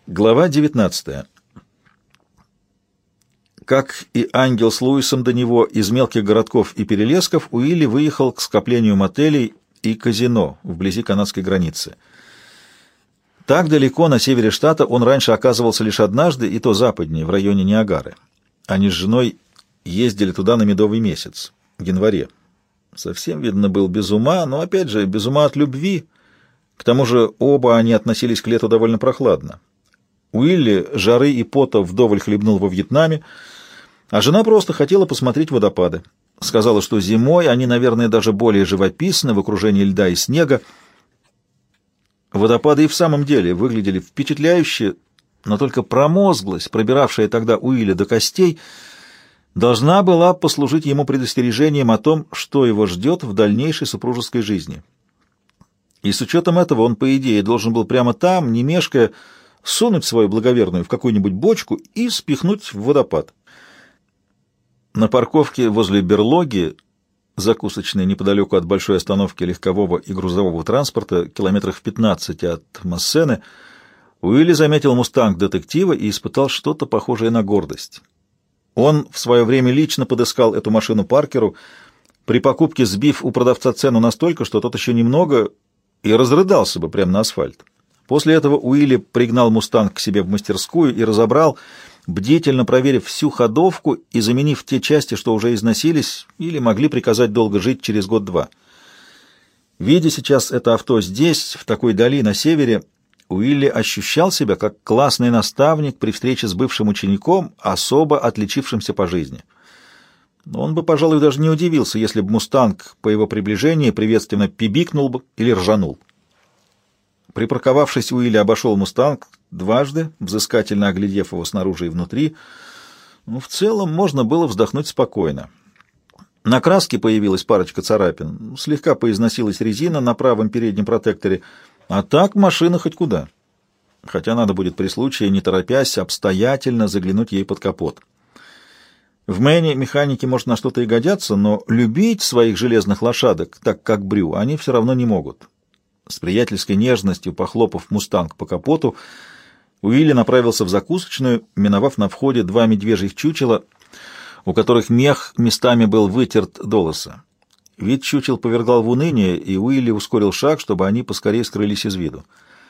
Глава 19. Как и Ангел с Луисом до него, из мелких городков и перелесков Уилли выехал к скоплению мотелей и казино вблизи канадской границы. Так далеко на севере штата он раньше оказывался лишь однажды, и то западнее, в районе Ниагары. Они с женой ездили туда на медовый месяц, в январе. Совсем, видно, был без ума, но, опять же, без ума от любви. К тому же оба они относились к лету довольно прохладно. Уилли жары и пота вдоволь хлебнул во Вьетнаме, а жена просто хотела посмотреть водопады. Сказала, что зимой они, наверное, даже более живописны в окружении льда и снега. Водопады и в самом деле выглядели впечатляюще, но только промозглость, пробиравшая тогда Уилли до костей, должна была послужить ему предостережением о том, что его ждет в дальнейшей супружеской жизни. И с учетом этого он, по идее, должен был прямо там, не мешкая, сунуть свою благоверную в какую-нибудь бочку и спихнуть в водопад. На парковке возле берлоги, закусочной неподалеку от большой остановки легкового и грузового транспорта, километрах в 15 от Массены, Уилли заметил мустанг детектива и испытал что-то похожее на гордость. Он в свое время лично подыскал эту машину Паркеру, при покупке сбив у продавца цену настолько, что тот еще немного и разрыдался бы прямо на асфальт. После этого Уилли пригнал «Мустанг» к себе в мастерскую и разобрал, бдительно проверив всю ходовку и заменив те части, что уже износились или могли приказать долго жить через год-два. Видя сейчас это авто здесь, в такой дали на севере, Уилли ощущал себя как классный наставник при встрече с бывшим учеником, особо отличившимся по жизни. Но он бы, пожалуй, даже не удивился, если бы «Мустанг» по его приближении приветственно пибикнул бы или ржанул. Припарковавшись, Уилли обошел «Мустанг» дважды, взыскательно оглядев его снаружи и внутри. В целом можно было вздохнуть спокойно. На краске появилась парочка царапин, слегка поизносилась резина на правом переднем протекторе, а так машина хоть куда. Хотя надо будет при случае, не торопясь, обстоятельно заглянуть ей под капот. В Мэне механики, может, на что-то и годятся, но любить своих железных лошадок, так как Брю, они все равно не могут. С приятельской нежностью, похлопав «Мустанг» по капоту, Уилли направился в закусочную, миновав на входе два медвежьих чучела, у которых мех местами был вытерт до лоса. Вид чучел повергал в уныние, и Уилли ускорил шаг, чтобы они поскорее скрылись из виду.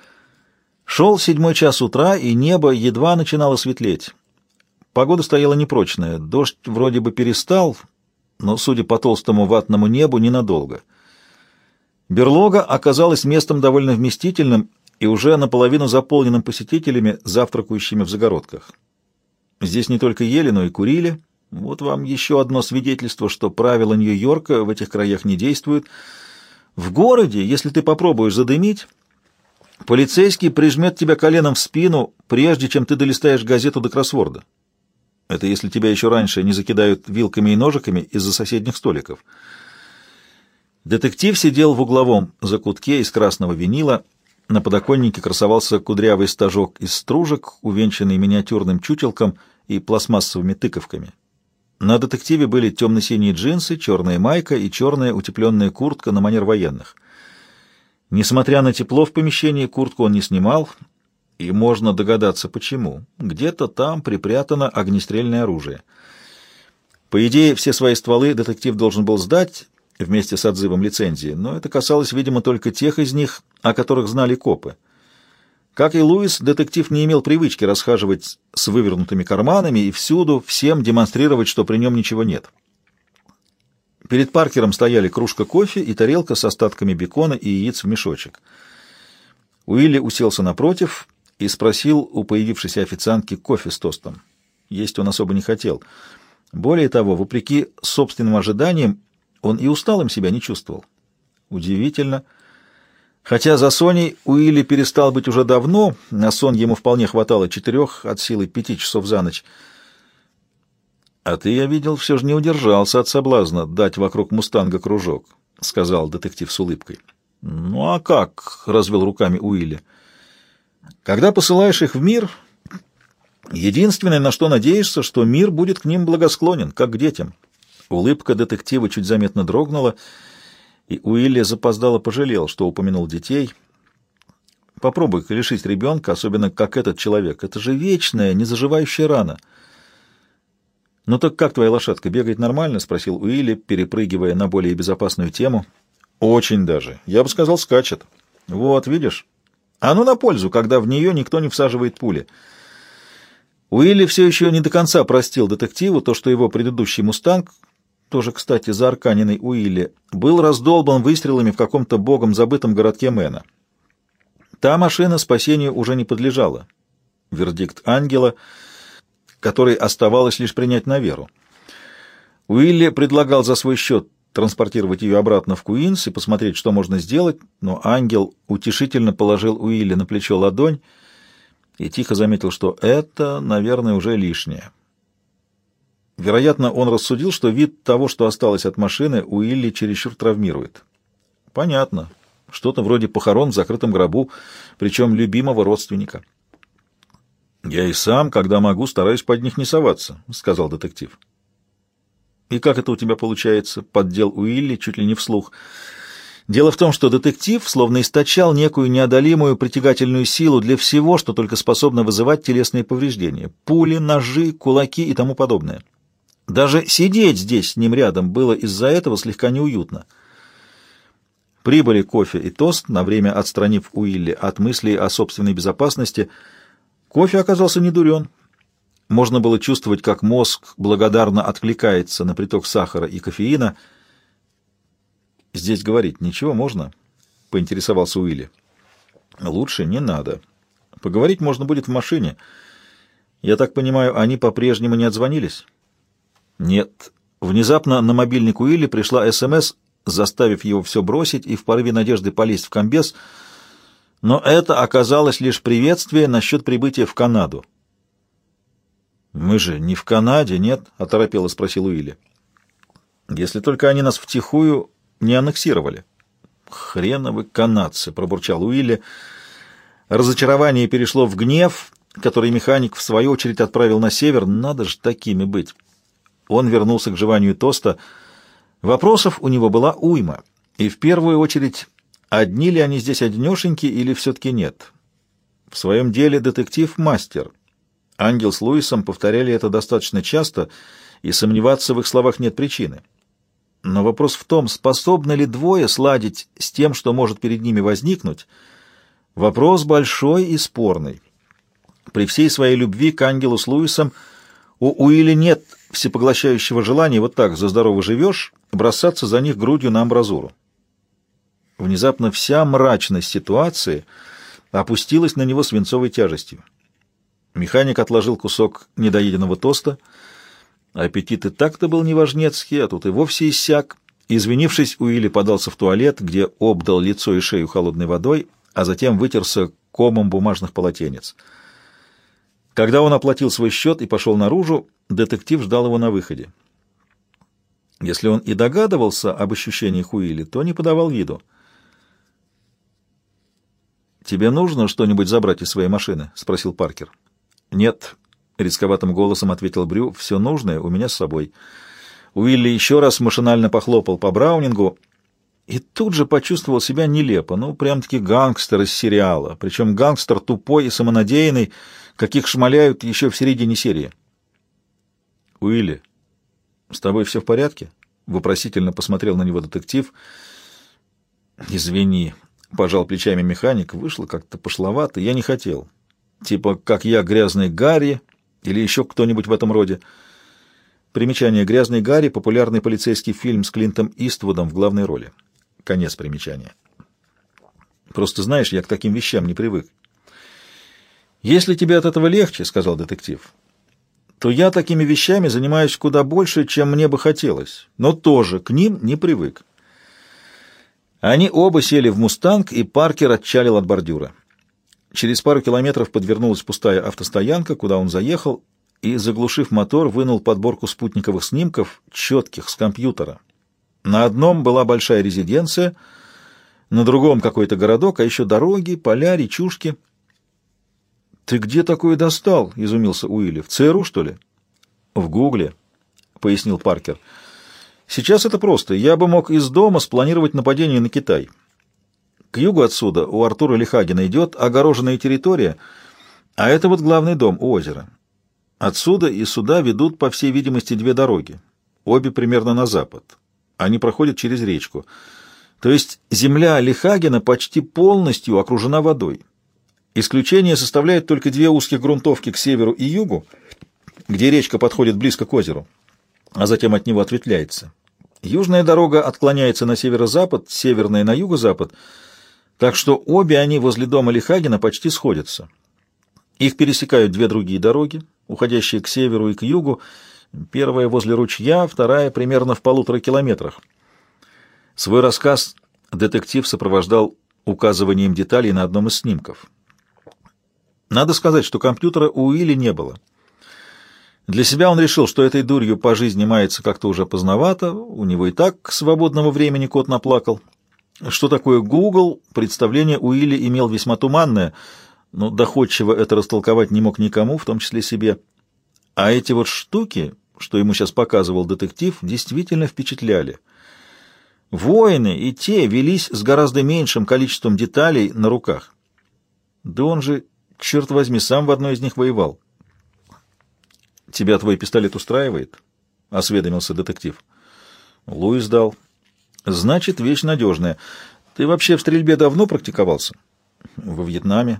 Шел 7 час утра, и небо едва начинало светлеть. Погода стояла непрочная, дождь вроде бы перестал, но, судя по толстому ватному небу, ненадолго. Берлога оказалась местом довольно вместительным и уже наполовину заполненным посетителями, завтракающими в загородках. Здесь не только ели, но и курили. Вот вам еще одно свидетельство, что правила Нью-Йорка в этих краях не действуют. В городе, если ты попробуешь задымить, полицейский прижмет тебя коленом в спину, прежде чем ты долистаешь газету до кроссворда. Это если тебя еще раньше не закидают вилками и ножиками из-за соседних столиков. Детектив сидел в угловом закутке из красного винила. На подоконнике красовался кудрявый стажок из стружек, увенчанный миниатюрным чучелком и пластмассовыми тыковками. На детективе были темно-синие джинсы, черная майка и черная утепленная куртка на манер военных. Несмотря на тепло в помещении, куртку он не снимал, и можно догадаться, почему. Где-то там припрятано огнестрельное оружие. По идее, все свои стволы детектив должен был сдать вместе с отзывом лицензии, но это касалось, видимо, только тех из них, о которых знали копы. Как и Луис, детектив не имел привычки расхаживать с вывернутыми карманами и всюду всем демонстрировать, что при нем ничего нет. Перед Паркером стояли кружка кофе и тарелка с остатками бекона и яиц в мешочек. Уилли уселся напротив и спросил у появившейся официантки кофе с тостом. Есть он особо не хотел. Более того, вопреки собственным ожиданиям, он и усталым себя не чувствовал. Удивительно. Хотя за Соней Уилли перестал быть уже давно, на сон ему вполне хватало 4 от силы 5 часов за ночь. «А ты, я видел, все же не удержался от соблазна дать вокруг «Мустанга» кружок», — сказал детектив с улыбкой. «Ну а как?» — развел руками Уилли. «Когда посылаешь их в мир, единственное, на что надеешься, что мир будет к ним благосклонен, как к детям». Улыбка детектива чуть заметно дрогнула, и Уилли запоздало пожалел, что упомянул детей. Попробуй-ка лишить ребенка, особенно как этот человек. Это же вечная, незаживающая рана. «Ну так как твоя лошадка, бегает нормально?» — спросил Уилли, перепрыгивая на более безопасную тему. «Очень даже. Я бы сказал, скачет». «Вот, видишь? А ну на пользу, когда в нее никто не всаживает пули». Уилли все еще не до конца простил детективу то, что его предыдущий «Мустанг», тоже, кстати, заарканенный Уилли, был раздолбан выстрелами в каком-то богом забытом городке Мэна. Та машина спасению уже не подлежала. Вердикт ангела, который оставалось лишь принять на веру. Уилли предлагал за свой счет транспортировать ее обратно в Куинс и посмотреть, что можно сделать, но ангел утешительно положил Уилли на плечо ладонь и тихо заметил, что это, наверное, уже лишнее. Вероятно, он рассудил, что вид того, что осталось от машины, Уилли чересчур травмирует. Понятно. Что-то вроде похорон в закрытом гробу, причем любимого родственника. «Я и сам, когда могу, стараюсь под них не соваться», — сказал детектив. «И как это у тебя получается?» — поддел Уилли чуть ли не вслух. Дело в том, что детектив словно источал некую неодолимую притягательную силу для всего, что только способно вызывать телесные повреждения — пули, ножи, кулаки и тому подобное. Даже сидеть здесь с ним рядом было из-за этого слегка неуютно. Прибыли кофе и тост, на время отстранив Уилли от мыслей о собственной безопасности. Кофе оказался недурен. Можно было чувствовать, как мозг благодарно откликается на приток сахара и кофеина. «Здесь говорить ничего можно?» — поинтересовался Уилли. «Лучше не надо. Поговорить можно будет в машине. Я так понимаю, они по-прежнему не отзвонились?» «Нет». Внезапно на мобильник Уилли пришла СМС, заставив его все бросить и в порыве надежды полезть в комбез, но это оказалось лишь приветствие насчет прибытия в Канаду. «Мы же не в Канаде, нет?» — оторопело спросил Уилли. «Если только они нас втихую не аннексировали». «Хреновы канадцы!» — пробурчал Уилли. Разочарование перешло в гнев, который механик в свою очередь отправил на север. Надо же такими быть. Он вернулся к жеванию тоста. Вопросов у него была уйма, и в первую очередь, одни ли они здесь одинешеньки или все-таки нет. В своем деле детектив — мастер. Ангел с Луисом повторяли это достаточно часто, и сомневаться в их словах нет причины. Но вопрос в том, способны ли двое сладить с тем, что может перед ними возникнуть. Вопрос большой и спорный. При всей своей любви к Ангелу с Луисом у Уилли нет всепоглощающего желания вот так, за здорово живешь, бросаться за них грудью на амбразуру. Внезапно вся мрачность ситуации опустилась на него свинцовой тяжестью. Механик отложил кусок недоеденного тоста. Аппетит и так-то был неважнецкий, а тут и вовсе иссяк. Извинившись, Уилли подался в туалет, где обдал лицо и шею холодной водой, а затем вытерся комом бумажных полотенец. Когда он оплатил свой счет и пошел наружу, детектив ждал его на выходе. Если он и догадывался об ощущениях Уилли, то не подавал виду. «Тебе нужно что-нибудь забрать из своей машины?» — спросил Паркер. «Нет», — рисковатым голосом ответил Брю, — «все нужное у меня с собой». Уилли еще раз машинально похлопал по Браунингу и тут же почувствовал себя нелепо, ну, прям-таки гангстер из сериала, причем гангстер тупой и самонадеянный, каких шмаляют еще в середине серии. «Уилли, с тобой все в порядке?» — вопросительно посмотрел на него детектив. «Извини», — пожал плечами механик, — вышло как-то пошловато, я не хотел. Типа, как я, грязный Гарри, или еще кто-нибудь в этом роде. Примечание: «Грязный Гарри» — популярный полицейский фильм с Клинтом Иствудом в главной роли. Конец примечания. Просто знаешь, я к таким вещам не привык. «Если тебе от этого легче, — сказал детектив, — то я такими вещами занимаюсь куда больше, чем мне бы хотелось, но тоже к ним не привык». Они оба сели в «Мустанг», и Паркер отчалил от бордюра. Через пару километров подвернулась пустая автостоянка, куда он заехал, и, заглушив мотор, вынул подборку спутниковых снимков, четких, с компьютера. На одном была большая резиденция, на другом какой-то городок, а еще дороги, поля, речушки. «Ты где такое достал?» — изумился Уилли. «В ЦРУ, что ли?» «В Гугле», — пояснил Паркер. «Сейчас это просто. Я бы мог из дома спланировать нападение на Китай. К югу отсюда у Артура Лихагена идет огороженная территория, а это вот главный дом у озера. Отсюда и сюда ведут, по всей видимости, две дороги, обе примерно на запад. Они проходят через речку. То есть земля Лихагена почти полностью окружена водой. Исключение составляет только две узких грунтовки к северу и югу, где речка подходит близко к озеру, а затем от него ответвляется. Южная дорога отклоняется на северо-запад, северная на юго-запад, так что обе они возле дома Лихагена почти сходятся. Их пересекают две другие дороги, уходящие к северу и к югу, первая возле ручья, вторая примерно в 1,5 километрах. Свой рассказ детектив сопровождал указыванием деталей на одном из снимков. Надо сказать, что компьютера у Уилли не было. Для себя он решил, что этой дурью по жизни мается как-то уже поздновато, у него и так свободного времени кот наплакал. Что такое Google, представление Уилли имел весьма туманное, но доходчиво это растолковать не мог никому, в том числе себе. А эти вот штуки, что ему сейчас показывал детектив, действительно впечатляли. Войны и те велись с гораздо меньшим количеством деталей на руках. Да он же, черт возьми, сам в одной из них воевал. «Тебя твой пистолет устраивает?» — осведомился детектив. Луис дал. «Значит, вещь надежная. Ты вообще в стрельбе давно практиковался?» «Во Вьетнаме».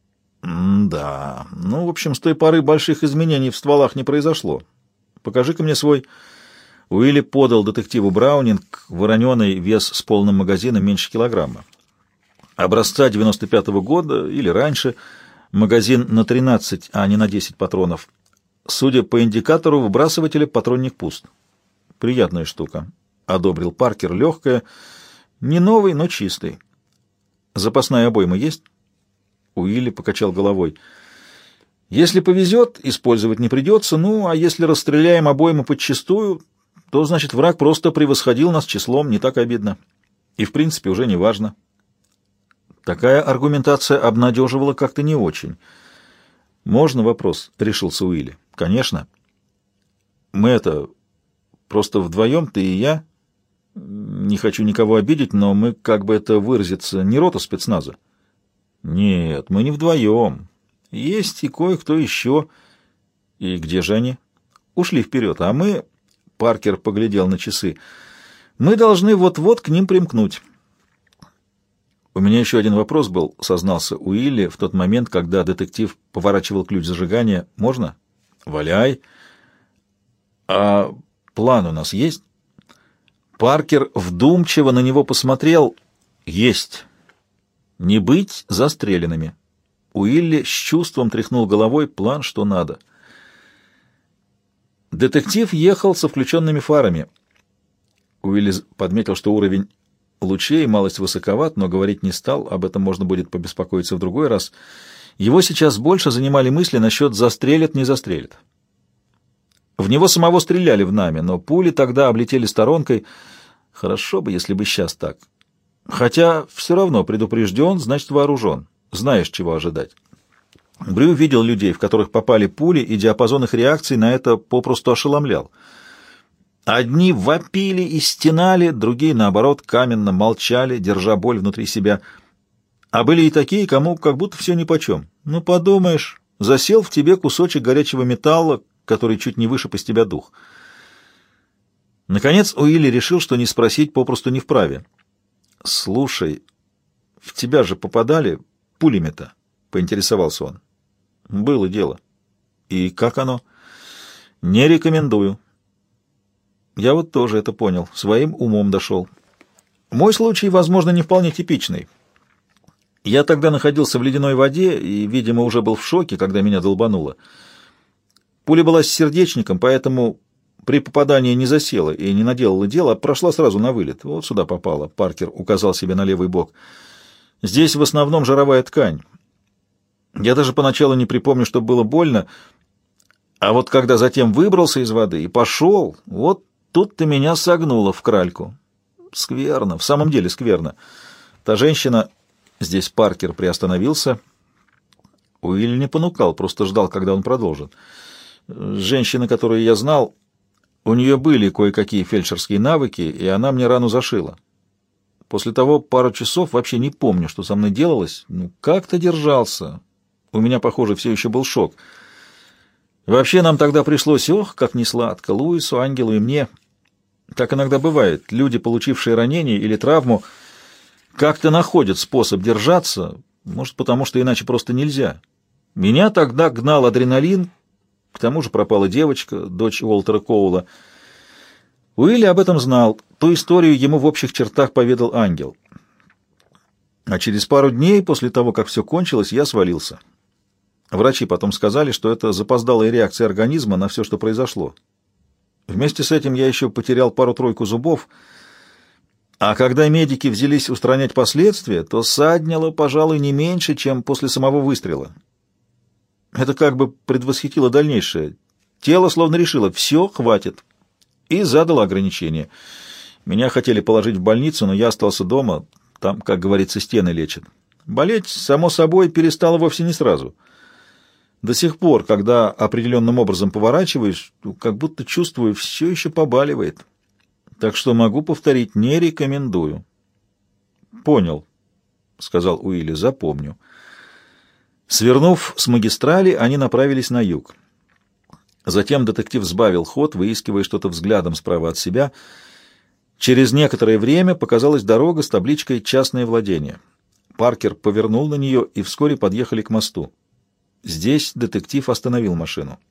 «Да. Ну, в общем, с той поры больших изменений в стволах не произошло. Покажи-ка мне свой». Уилли подал детективу Браунинг, вороненый, вес с полным магазином меньше килограмма. Образца 95-го года или раньше, магазин на 13, а не на 10 патронов. Судя по индикатору выбрасывателя, патронник пуст. «Приятная штука», — одобрил Паркер, легкая, не новый, но чистый. «Запасная обойма есть?» Уилли покачал головой. «Если повезет, использовать не придется, ну, а если расстреляем обойму подчистую, то, значит, враг просто превосходил нас числом, не так обидно. И, в принципе, уже не важно». Такая аргументация обнадеживала как-то не очень. «Можно вопрос?» — решился Уилли. «Конечно. Мы это... просто вдвоем, ты и я. Не хочу никого обидеть, но мы, как бы это выразиться, не рота спецназа». «Нет, мы не вдвоем. Есть и кое-кто еще». «И где же они?» «Ушли вперед, а мы...» — Паркер поглядел на часы. «Мы должны вот-вот к ним примкнуть». «У меня еще один вопрос был», — сознался Уилли в тот момент, когда детектив поворачивал ключ зажигания. «Можно?» «Валяй». «А план у нас есть?» Паркер вдумчиво на него посмотрел. «Есть. Не быть застреленными». Уилли с чувством тряхнул головой. План, что надо. Детектив ехал со включенными фарами. Уилли подметил, что уровень лучей малость высоковат, но говорить не стал, об этом можно будет побеспокоиться в другой раз. Его сейчас больше занимали мысли насчет застрелят, не застрелят. В него самого стреляли в нами, но пули тогда облетели сторонкой. Хорошо бы, если бы сейчас так. Хотя все равно предупрежден, значит вооружен. Знаешь, чего ожидать. Брю видел людей, в которых попали пули, и диапазон их реакций на это попросту ошеломлял. Одни вопили и стенали, другие, наоборот, каменно молчали, держа боль внутри себя. А были и такие, кому как будто все нипочем. Ну, подумаешь, засел в тебе кусочек горячего металла, который чуть не вышиб из тебя дух. Наконец Уилли решил, что не спросить попросту не вправе. «Слушай, в тебя же попадали пулями-то?» — поинтересовался он. «Было дело». «И как оно?» «Не рекомендую». Я вот тоже это понял, своим умом дошел. Мой случай, возможно, не вполне типичный. Я тогда находился в ледяной воде и, видимо, уже был в шоке, когда меня долбануло. Пуля была с сердечником, поэтому при попадании не засела и не наделала дела, а прошла сразу на вылет. Вот сюда попала. Паркер указал себе на левый бок. Здесь в основном жировая ткань. Я даже поначалу не припомню, что было больно, а вот когда затем выбрался из воды и пошел, вот тут-то меня согнуло в кральку. Скверно, в самом деле скверно. Та женщина... Здесь Паркер приостановился. Уилли не понукал, просто ждал, когда он продолжит. Женщина, которую я знал, у нее были кое-какие фельдшерские навыки, и она мне рану зашила. После того пару часов вообще не помню, что со мной делалось. Ну, как-то держался. У меня, похоже, все еще был шок. Вообще нам тогда пришлось, ох, как несладко, Луису, Ангелу и мне. Так иногда бывает. Люди, получившие ранение или травму, как-то находят способ держаться, может, потому что иначе просто нельзя. Меня тогда гнал адреналин, к тому же пропала девочка, дочь Уолтера Коула. Уилли об этом знал. Ту историю ему в общих чертах поведал Ангел. А через пару дней после того, как все кончилось, я свалился. Врачи потом сказали, что это запоздалая реакция организма на все, что произошло. Вместе с этим я еще потерял пару-тройку зубов, а когда медики взялись устранять последствия, то саднило, пожалуй, не меньше, чем после самого выстрела. Это как бы предвосхитило дальнейшее. Тело словно решило: все, хватит, и задало ограничения. Меня хотели положить в больницу, но я остался дома, там, как говорится, стены лечат. Болеть, само собой, перестало вовсе не сразу. До сих пор, когда определенным образом поворачиваешь, как будто чувствую, все еще побаливает. Так что могу повторить: не рекомендую. Понял, сказал Уилли, запомню. Свернув с магистрали, они направились на юг. Затем детектив сбавил ход, выискивая что-то взглядом справа от себя. Через некоторое время показалась дорога с табличкой «Частное владение». Паркер повернул на нее, и вскоре подъехали к мосту. Здесь детектив остановил машину.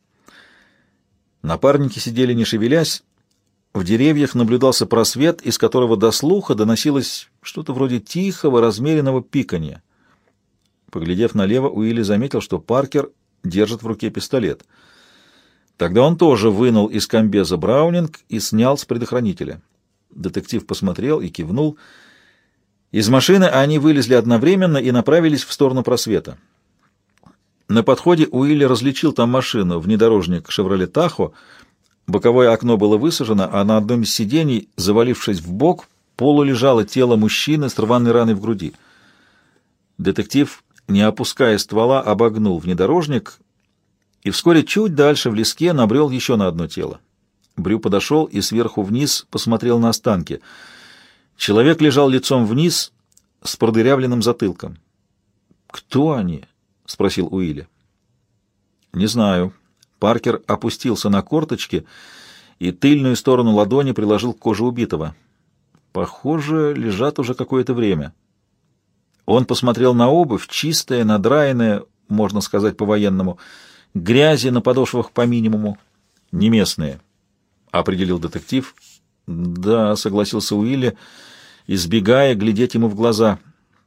Напарники сидели не шевелясь. В деревьях наблюдался просвет, из которого до слуха доносилось что-то вроде тихого, размеренного пиканья. Поглядев налево, Уилли заметил, что Паркер держит в руке пистолет. Тогда он тоже вынул из комбеза браунинг и снял с предохранителя. Детектив посмотрел и кивнул. Из машины они вылезли одновременно и направились в сторону просвета. На подходе Уилли различил там машину, внедорожник «Шевроле Тахо». Боковое окно было высажено, а на одном из сидений, завалившись в бок, полулежало тело мужчины с рваной раной в груди. Детектив, не опуская ствола, обогнул внедорожник и вскоре чуть дальше в леске набрел еще на одно тело. Брю подошел и сверху вниз посмотрел на останки. Человек лежал лицом вниз с продырявленным затылком. «Кто они?» — спросил Уилли. «Не знаю». Паркер опустился на корточки и тыльную сторону ладони приложил к коже убитого. Похоже, лежат уже какое-то время. Он посмотрел на обувь, чистая, надраенная, можно сказать по-военному, грязи на подошвах по минимуму. «Не местные», — определил детектив. «Да», — согласился Уилли, избегая глядеть ему в глаза.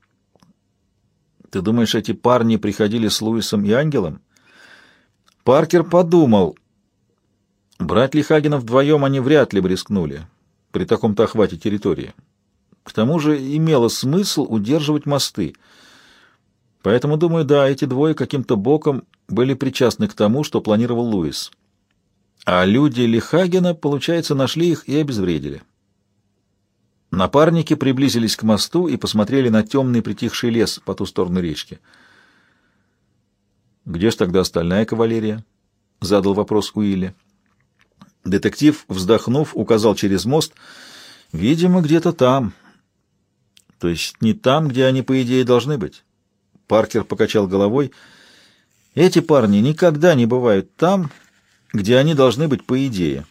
«Ты думаешь, эти парни приходили с Луисом и Ангелом?» Паркер подумал. Брать Лихагена вдвоем они вряд ли бы рискнули при таком-то охвате территории. К тому же имело смысл удерживать мосты. Поэтому, думаю, да, эти двое каким-то боком были причастны к тому, что планировал Луис. А люди Лихагена, получается, нашли их и обезвредили. Напарники приблизились к мосту и посмотрели на темный притихший лес по ту сторону речки. «Где ж тогда остальная кавалерия?» — задал вопрос Уилли. Детектив, вздохнув, указал через мост. «Видимо, где-то там. То есть не там, где они, по идее, должны быть». Паркер покачал головой. «Эти парни никогда не бывают там, где они должны быть, по идее».